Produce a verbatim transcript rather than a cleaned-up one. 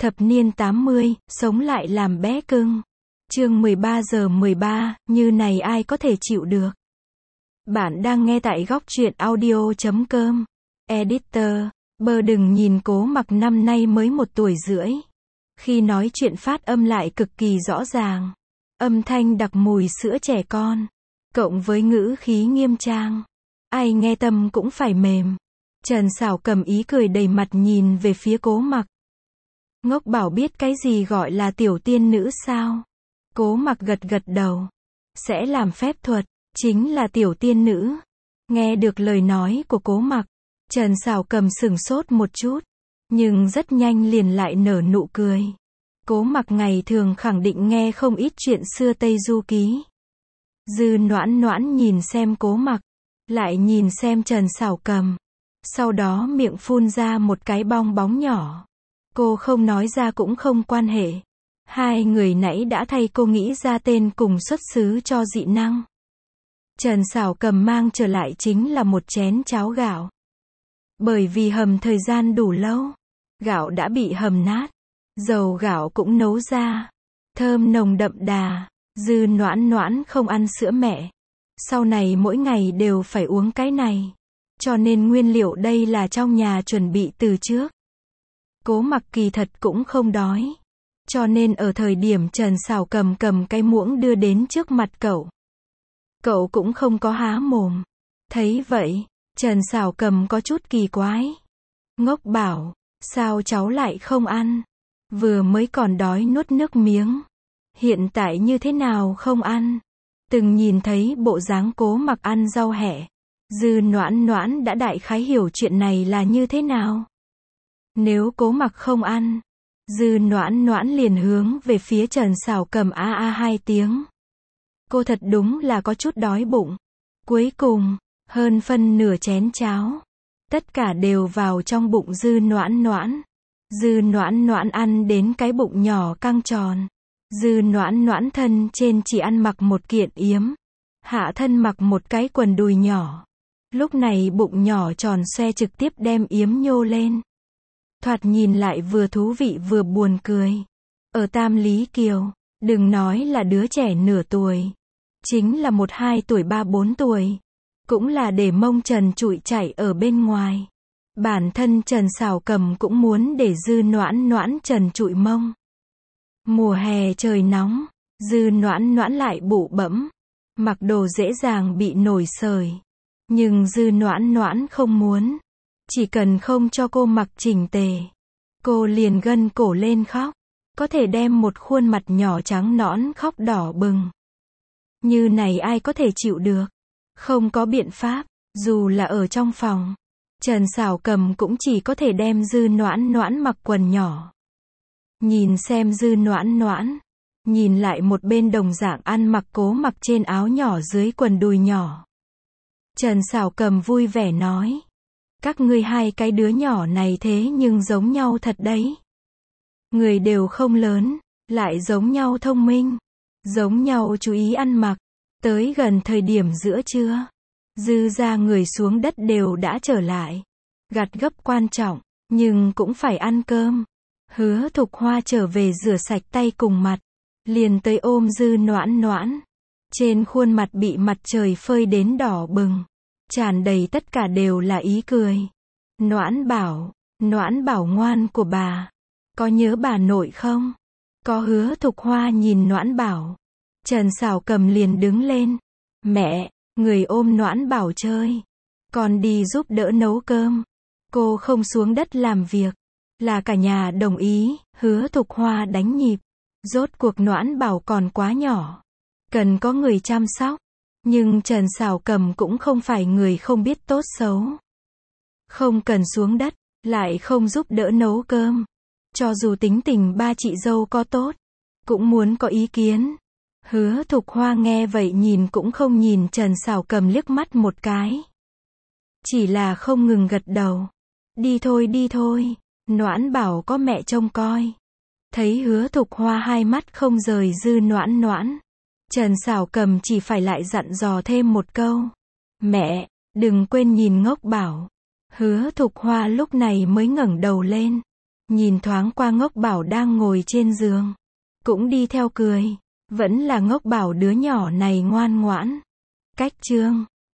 Thập niên tám mươi, sống lại làm bé cưng. Chương mười ba giờ mười ba, như này ai có thể chịu được. Bạn đang nghe tại góc truyện audio chấm com. Editor, bơ đừng nhìn Cố Mặc năm nay mới một tuổi rưỡi. Khi nói chuyện phát âm lại cực kỳ rõ ràng. Âm thanh đặc mùi sữa trẻ con. Cộng với ngữ khí nghiêm trang. Ai nghe tâm cũng phải mềm. Trần Sảo cầm ý cười đầy mặt nhìn về phía Cố Mặc. Ngốc bảo biết cái gì gọi là tiểu tiên nữ sao? Cố Mặc gật gật đầu. Sẽ làm phép thuật, chính là tiểu tiên nữ. Nghe được lời nói của Cố Mặc, Trần Sảo cầm sửng sốt một chút, nhưng rất nhanh liền lại nở nụ cười. Cố Mặc ngày thường khẳng định nghe không ít chuyện xưa Tây Du Ký. Dư Noãn Noãn nhìn xem Cố Mặc, lại nhìn xem Trần Sảo cầm. Sau đó miệng phun ra một cái bong bóng nhỏ. Cô không nói ra cũng không quan hệ. Hai người nãy đã thay cô nghĩ ra tên cùng xuất xứ cho dị năng. Trần Sảo cầm mang trở lại chính là một chén cháo gạo. Bởi vì hầm thời gian đủ lâu, gạo đã bị hầm nát. Dầu gạo cũng nấu ra. Thơm nồng đậm đà. Dư Noãn Noãn không ăn sữa mẹ. Sau này mỗi ngày đều phải uống cái này. Cho nên nguyên liệu đây là trong nhà chuẩn bị từ trước. Cố Mặc kỳ thật cũng không đói. Cho nên ở thời điểm Trần Sảo cầm cầm cái muỗng đưa đến trước mặt cậu. Cậu cũng không có há mồm. Thấy vậy, Trần Sảo cầm có chút kỳ quái. Ngốc bảo, sao cháu lại không ăn? Vừa mới còn đói nuốt nước miếng. Hiện tại như thế nào không ăn? Từng nhìn thấy bộ dáng Cố Mặc ăn rau hẹ. Dư Noãn Noãn đã đại khái hiểu chuyện này là như thế nào. Nếu Cố Mặc không ăn, Dư Noãn Noãn liền hướng về phía Trần Sảo cầm a a hai tiếng. Cô thật đúng là có chút đói bụng. Cuối cùng, hơn phân nửa chén cháo. Tất cả đều vào trong bụng Dư Noãn Noãn. Dư Noãn Noãn ăn đến cái bụng nhỏ căng tròn. Dư Noãn Noãn thân trên chỉ ăn mặc một kiện yếm. Hạ thân mặc một cái quần đùi nhỏ. Lúc này bụng nhỏ tròn xoe trực tiếp đem yếm nhô lên. Thoạt nhìn lại vừa thú vị vừa buồn cười. Ở Tam Lý Kiều, đừng nói là đứa trẻ nửa tuổi. Chính là một hai tuổi ba bốn tuổi. Cũng là để mông trần trụi chảy ở bên ngoài. Bản thân Trần Sảo cầm cũng muốn để Dư Noãn Noãn trần trụi mông. Mùa hè trời nóng, Dư Noãn Noãn lại bụ bẫm. Mặc đồ dễ dàng bị nổi sởi. Nhưng Dư Noãn Noãn không muốn. Chỉ cần không cho cô mặc chỉnh tề, cô liền gân cổ lên khóc. Có thể đem một khuôn mặt nhỏ trắng nõn khóc đỏ bừng. Như này ai có thể chịu được. Không có biện pháp, dù là ở trong phòng. Trần Sảo cầm cũng chỉ có thể đem Dư Noãn Noãn mặc quần nhỏ. Nhìn xem Dư Noãn Noãn. Nhìn lại một bên đồng dạng ăn mặc Cố Mặc trên áo nhỏ dưới quần đùi nhỏ. Trần Sảo cầm vui vẻ nói. Các ngươi hai cái đứa nhỏ này thế nhưng giống nhau thật đấy. Người đều không lớn, lại giống nhau thông minh. Giống nhau chú ý ăn mặc. Tới gần thời điểm giữa trưa. Dư ra người xuống đất đều đã trở lại. Gặt gấp quan trọng, nhưng cũng phải ăn cơm. Hứa Thục Hoa trở về rửa sạch tay cùng mặt. Liền tới ôm Dư Noãn Noãn. Trên khuôn mặt bị mặt trời phơi đến đỏ bừng. Tràn đầy tất cả đều là ý cười. Noãn bảo, Noãn bảo ngoan của bà. Có nhớ bà nội không? Có. Hứa Thục Hoa nhìn Noãn bảo. Trần Sảo cầm liền đứng lên. Mẹ, người ôm Noãn bảo chơi. Con đi giúp đỡ nấu cơm. Cô không xuống đất làm việc. Là cả nhà đồng ý. Hứa Thục Hoa đánh nhịp. Rốt cuộc Noãn bảo còn quá nhỏ. Cần có người chăm sóc. Nhưng Trần Sảo cầm cũng không phải người không biết tốt xấu. Không cần xuống đất, lại không giúp đỡ nấu cơm. Cho dù tính tình ba chị dâu có tốt, cũng muốn có ý kiến. Hứa Thục Hoa nghe vậy nhìn cũng không nhìn Trần Sảo cầm liếc mắt một cái. Chỉ là không ngừng gật đầu. Đi thôi đi thôi, Noãn bảo có mẹ trông coi. Thấy Hứa Thục Hoa hai mắt không rời Dư Noãn Noãn. Trần Sảo cầm chỉ phải lại dặn dò thêm một câu. Mẹ, đừng quên nhìn ngốc bảo. Hứa Thục Hoa lúc này mới ngẩng đầu lên. Nhìn thoáng qua Ngốc Bảo đang ngồi trên giường. Cũng đi theo cười. Vẫn là Ngốc Bảo đứa nhỏ này ngoan ngoãn. Cách chương